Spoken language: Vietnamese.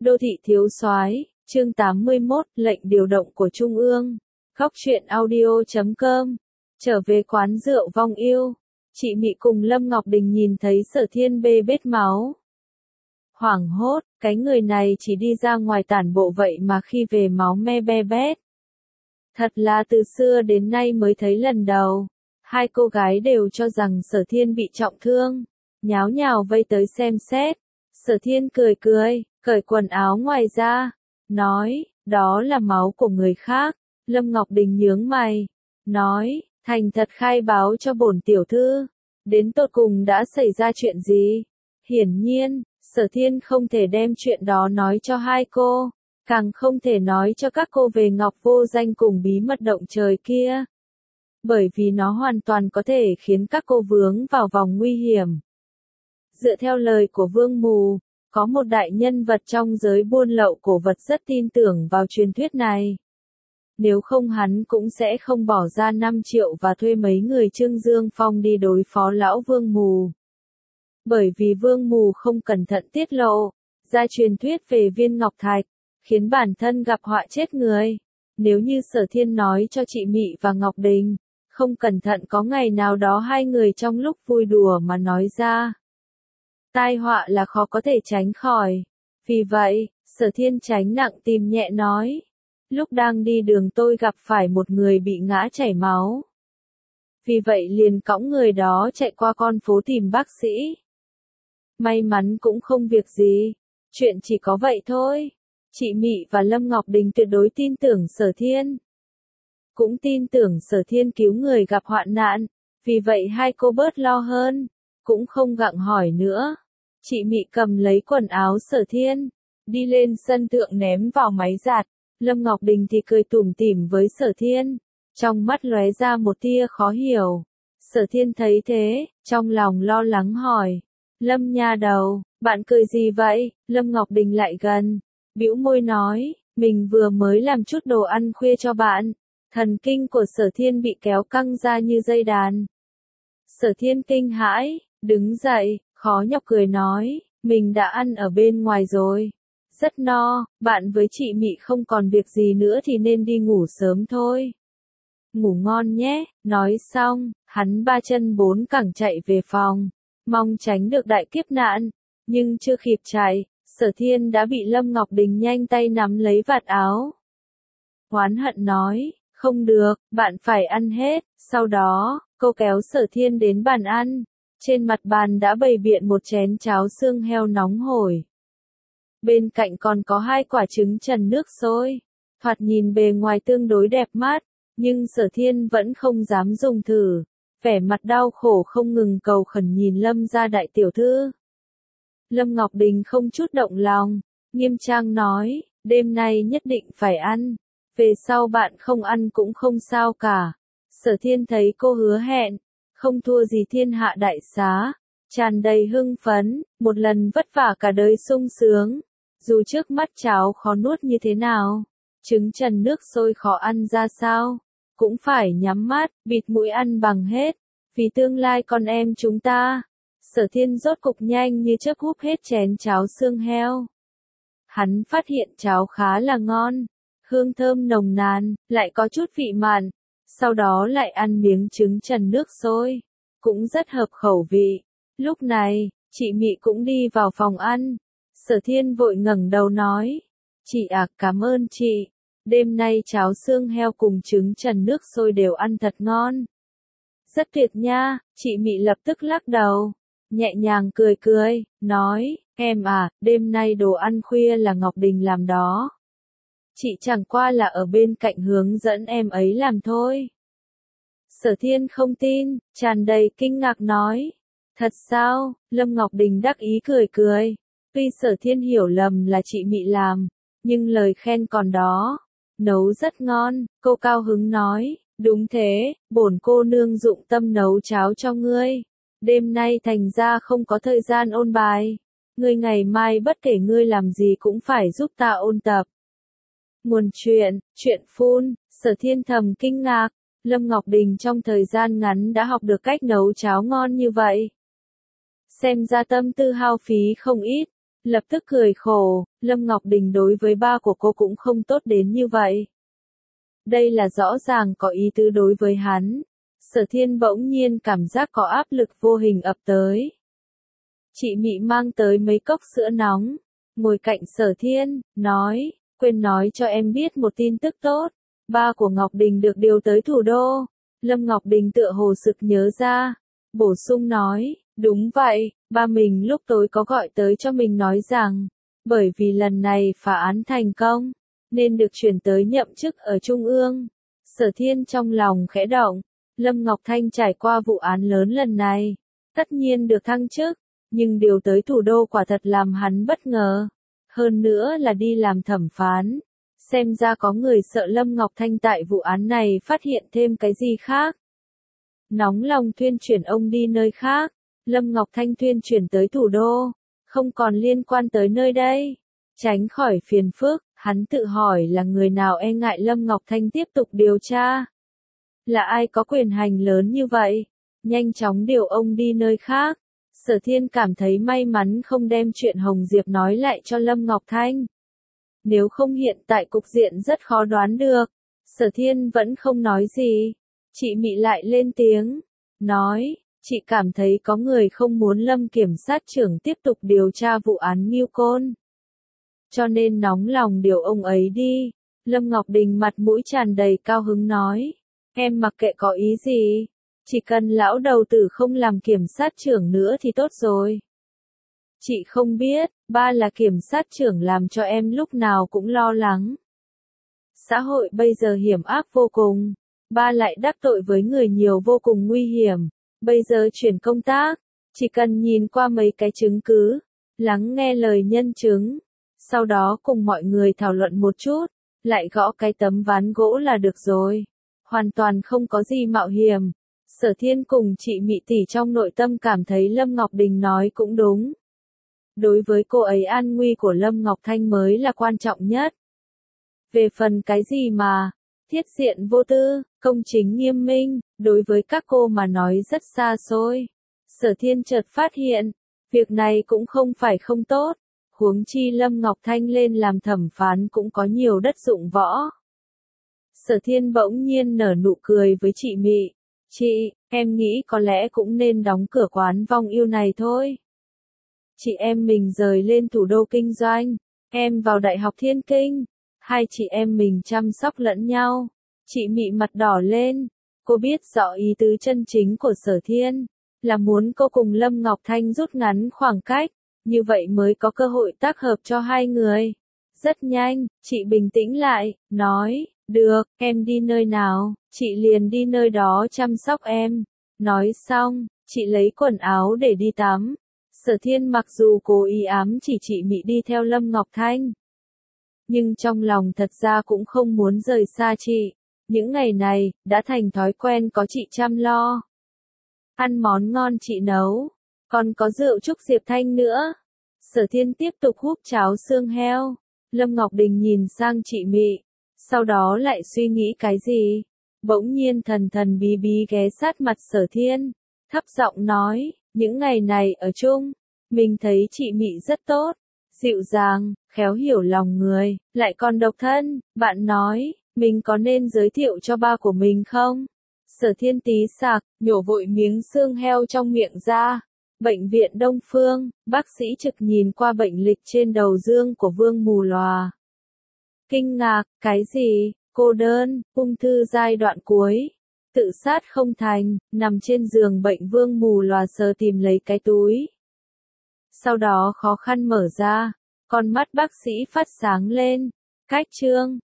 Đô thị thiếu soái, chương 81, lệnh điều động của Trung ương. Góc truyện audio.com. Trở về quán rượu Vong Yêu, chị Mị cùng Lâm Ngọc Đình nhìn thấy Sở Thiên bê bết máu. Hoảng hốt, cái người này chỉ đi ra ngoài tản bộ vậy mà khi về máu me be bét. Thật là từ xưa đến nay mới thấy lần đầu. Hai cô gái đều cho rằng Sở Thiên bị trọng thương, nháo nhào vây tới xem xét. Sở Thiên cười cười, cởi quần áo ngoài ra, nói, đó là máu của người khác. Lâm Ngọc Đình nhướng mày, nói, thành thật khai báo cho bổn tiểu thư, đến tột cùng đã xảy ra chuyện gì? Hiển nhiên, Sở Thiên không thể đem chuyện đó nói cho hai cô, càng không thể nói cho các cô về Ngọc Vô Danh cùng bí mật động trời kia. Bởi vì nó hoàn toàn có thể khiến các cô vướng vào vòng nguy hiểm. Dựa theo lời của Vương Mù, có một đại nhân vật trong giới buôn lậu cổ vật rất tin tưởng vào truyền thuyết này. Nếu không hắn cũng sẽ không bỏ ra 5 triệu và thuê mấy người Trương Dương Phong đi đối phó lão Vương Mù. Bởi vì Vương Mù không cẩn thận tiết lộ ra truyền thuyết về viên ngọc thạch, khiến bản thân gặp họa chết người. Nếu như Sở Thiên nói cho chị Mị và Ngọc Đình, không cẩn thận có ngày nào đó hai người trong lúc vui đùa mà nói ra, tai họa là khó có thể tránh khỏi. Vì vậy, Sở Thiên tránh nặng tìm nhẹ nói, lúc đang đi đường tôi gặp phải một người bị ngã chảy máu. Vì vậy liền cõng người đó chạy qua con phố tìm bác sĩ. May mắn cũng không việc gì, chuyện chỉ có vậy thôi. Chị Mị và Lâm Ngọc Đình tuyệt đối tin tưởng Sở Thiên. Cũng tin tưởng Sở Thiên cứu người gặp hoạn nạn, vì vậy hai cô bớt lo hơn, cũng không gặng hỏi nữa. Chị Mị cầm lấy quần áo Sở Thiên, đi lên sân thượng ném vào máy giặt. Lâm Ngọc Đình thì cười tủm tỉm với Sở Thiên, trong mắt lóe ra một tia khó hiểu. Sở Thiên thấy thế, trong lòng lo lắng hỏi, Lâm nha đầu, bạn cười gì vậy? Lâm Ngọc Đình lại gần, bĩu môi nói, mình vừa mới làm chút đồ ăn khuya cho bạn. Thần kinh của Sở Thiên bị kéo căng ra như dây đàn. Sở Thiên kinh hãi, đứng dậy, khó nhọc cười nói, mình đã ăn ở bên ngoài rồi. Rất no, bạn với chị Mị không còn việc gì nữa thì nên đi ngủ sớm thôi. Ngủ ngon nhé, nói xong, hắn ba chân bốn cẳng chạy về phòng, mong tránh được đại kiếp nạn. Nhưng chưa kịp chạy, Sở Thiên đã bị Lâm Ngọc Đình nhanh tay nắm lấy vạt áo. Oán hận nói, không được, bạn phải ăn hết. Sau đó, cô kéo Sở Thiên đến bàn ăn. Trên mặt bàn đã bày biện một chén cháo xương heo nóng hổi. Bên cạnh còn có 2 quả trứng trần nước sôi. Thoạt nhìn bề ngoài tương đối đẹp mắt, nhưng Sở Thiên vẫn không dám dùng thử. Vẻ mặt đau khổ không ngừng cầu khẩn nhìn Lâm gia đại tiểu thư. Lâm Ngọc Đình không chút động lòng, nghiêm trang nói, đêm nay nhất định phải ăn. Về sau bạn không ăn cũng không sao cả. Sở Thiên thấy cô hứa hẹn, không thua gì thiên hạ đại xá, tràn đầy hưng phấn, một lần vất vả cả đời sung sướng. Dù trước mắt cháo khó nuốt như thế nào, trứng trần nước sôi khó ăn ra sao, cũng phải nhắm mắt, bịt mũi ăn bằng hết, vì tương lai con em chúng ta. Sở Thiên rốt cục nhanh như chớp húp hết chén cháo xương heo. Hắn phát hiện cháo khá là ngon, hương thơm nồng nàn, lại có chút vị mặn, sau đó lại ăn miếng trứng trần nước sôi, cũng rất hợp khẩu vị. Lúc này, chị Mị cũng đi vào phòng ăn. Sở Thiên vội ngẩng đầu nói, chị à, cảm ơn chị, đêm nay cháo xương heo cùng trứng trần nước sôi đều ăn thật ngon. Rất tuyệt nha. Chị Mị lập tức lắc đầu, nhẹ nhàng cười cười, nói, em à, đêm nay đồ ăn khuya là Ngọc Đình làm đó. Chị chẳng qua là ở bên cạnh hướng dẫn em ấy làm thôi. Sở Thiên không tin, tràn đầy kinh ngạc nói, thật sao? Lâm Ngọc Đình đắc ý cười cười. Tuy Sở Thiên hiểu lầm là chị Mị làm, nhưng lời khen còn đó. Nấu rất ngon, cô cao hứng nói, đúng thế, bổn cô nương dụng tâm nấu cháo cho ngươi. Đêm nay thành ra không có thời gian ôn bài. Ngươi ngày mai bất kể ngươi làm gì cũng phải giúp ta ôn tập. Nguồn chuyện phun. Sở Thiên thầm kinh ngạc, Lâm Ngọc Đình trong thời gian ngắn đã học được cách nấu cháo ngon như vậy. Xem ra tâm tư hao phí không ít. lập tức cười khổ, Lâm Ngọc Đình đối với ba của cô cũng không tốt đến như vậy. Đây là rõ ràng có ý tứ đối với hắn. Sở Thiên bỗng nhiên cảm giác có áp lực vô hình ập tới. Chị Mị mang tới mấy cốc sữa nóng, ngồi cạnh Sở Thiên, nói, quên nói cho em biết một tin tức tốt, ba của Ngọc Đình được điều tới thủ đô. Lâm Ngọc Đình tựa hồ sực nhớ ra, bổ sung nói, đúng vậy, ba mình lúc tối có gọi tới cho mình nói rằng, bởi vì lần này phá án thành công, nên được chuyển tới nhậm chức ở Trung ương. Sở Thiên trong lòng khẽ động, Lâm Ngọc Thanh trải qua vụ án lớn lần này, tất nhiên được thăng chức, nhưng điều tới thủ đô quả thật làm hắn bất ngờ. Hơn nữa là đi làm thẩm phán. Xem ra có người sợ Lâm Ngọc Thanh tại vụ án này phát hiện thêm cái gì khác. Nóng lòng thuyên chuyển ông đi nơi khác, Lâm Ngọc Thanh thuyên chuyển tới thủ đô, không còn liên quan tới nơi đây. Tránh khỏi phiền phức, hắn tự hỏi là người nào e ngại Lâm Ngọc Thanh tiếp tục điều tra. Là ai có quyền hành lớn như vậy? Nhanh chóng điều ông đi nơi khác. Sở Thiên cảm thấy may mắn không đem chuyện Hồng Diệp nói lại cho Lâm Ngọc Thanh. Nếu không hiện tại cục diện rất khó đoán được. Sở Thiên vẫn không nói gì. Chị Mị lại lên tiếng. Nói, chị cảm thấy có người không muốn Lâm kiểm sát trưởng tiếp tục điều tra vụ án Ngưu Côn. Cho nên nóng lòng điều ông ấy đi. Lâm Ngọc Đình mặt mũi tràn đầy cao hứng nói. Em mặc kệ có ý gì. Chỉ cần lão đầu tử không làm kiểm sát trưởng nữa thì tốt rồi. Chị không biết, ba là kiểm sát trưởng làm cho em lúc nào cũng lo lắng. Xã hội bây giờ hiểm ác vô cùng. Ba lại đắc tội với người nhiều vô cùng nguy hiểm. Bây giờ chuyển công tác, chỉ cần nhìn qua mấy cái chứng cứ, lắng nghe lời nhân chứng, sau đó cùng mọi người thảo luận một chút, lại gõ cái tấm ván gỗ là được rồi. Hoàn toàn không có gì mạo hiểm. Sở Thiên cùng chị Mị tỷ trong nội tâm cảm thấy Lâm Ngọc Đình nói cũng đúng. Đối với cô ấy an nguy của Lâm Ngọc Thanh mới là quan trọng nhất. Về phần cái gì mà, thiết diện vô tư, công chính nghiêm minh, đối với các cô mà nói rất xa xôi. Sở Thiên chợt phát hiện, việc này cũng không phải không tốt, huống chi Lâm Ngọc Thanh lên làm thẩm phán cũng có nhiều đất dụng võ. Sở Thiên bỗng nhiên nở nụ cười với chị Mị. Chị, em nghĩ có lẽ cũng nên đóng cửa quán vong yêu này thôi. Chị em mình rời lên thủ đô kinh doanh, em vào Đại học Thiên Kinh, hai chị em mình chăm sóc lẫn nhau. Chị Mị mặt đỏ lên, cô biết rõ ý tứ chân chính của Sở Thiên, là muốn cô cùng Lâm Ngọc Thanh rút ngắn khoảng cách, như vậy mới có cơ hội tác hợp cho hai người. Rất nhanh, chị bình tĩnh lại, nói, được, em đi nơi nào, chị liền đi nơi đó chăm sóc em. Nói xong, chị lấy quần áo để đi tắm. Sở Thiên mặc dù cố ý ám chỉ chị Mị đi theo Lâm Ngọc Thanh, nhưng trong lòng thật ra cũng không muốn rời xa chị. Những ngày này, đã thành thói quen có chị chăm lo. Ăn món ngon chị nấu, còn có rượu chúc Diệp Thanh nữa. Sở Thiên tiếp tục húp cháo xương heo. Lâm Ngọc Đình nhìn sang chị Mị, sau đó lại suy nghĩ cái gì. Bỗng nhiên thần thần bí bí ghé sát mặt Sở Thiên, thấp giọng nói, những ngày này ở chung, mình thấy chị Mị rất tốt, dịu dàng, khéo hiểu lòng người, lại còn độc thân, bạn nói, mình có nên giới thiệu cho ba của mình không? Sở Thiên tí sạc, nhổ vội miếng xương heo trong miệng ra. Bệnh viện Đông Phương, bác sĩ trực nhìn qua bệnh lịch trên đầu dương của Vương Mù Lòa. Kinh ngạc, cái gì, cô đơn, ung thư giai đoạn cuối, tự sát không thành, nằm trên giường bệnh Vương Mù Lòa sờ tìm lấy cái túi. Sau đó khó khăn mở ra, con mắt bác sĩ phát sáng lên, cách chương.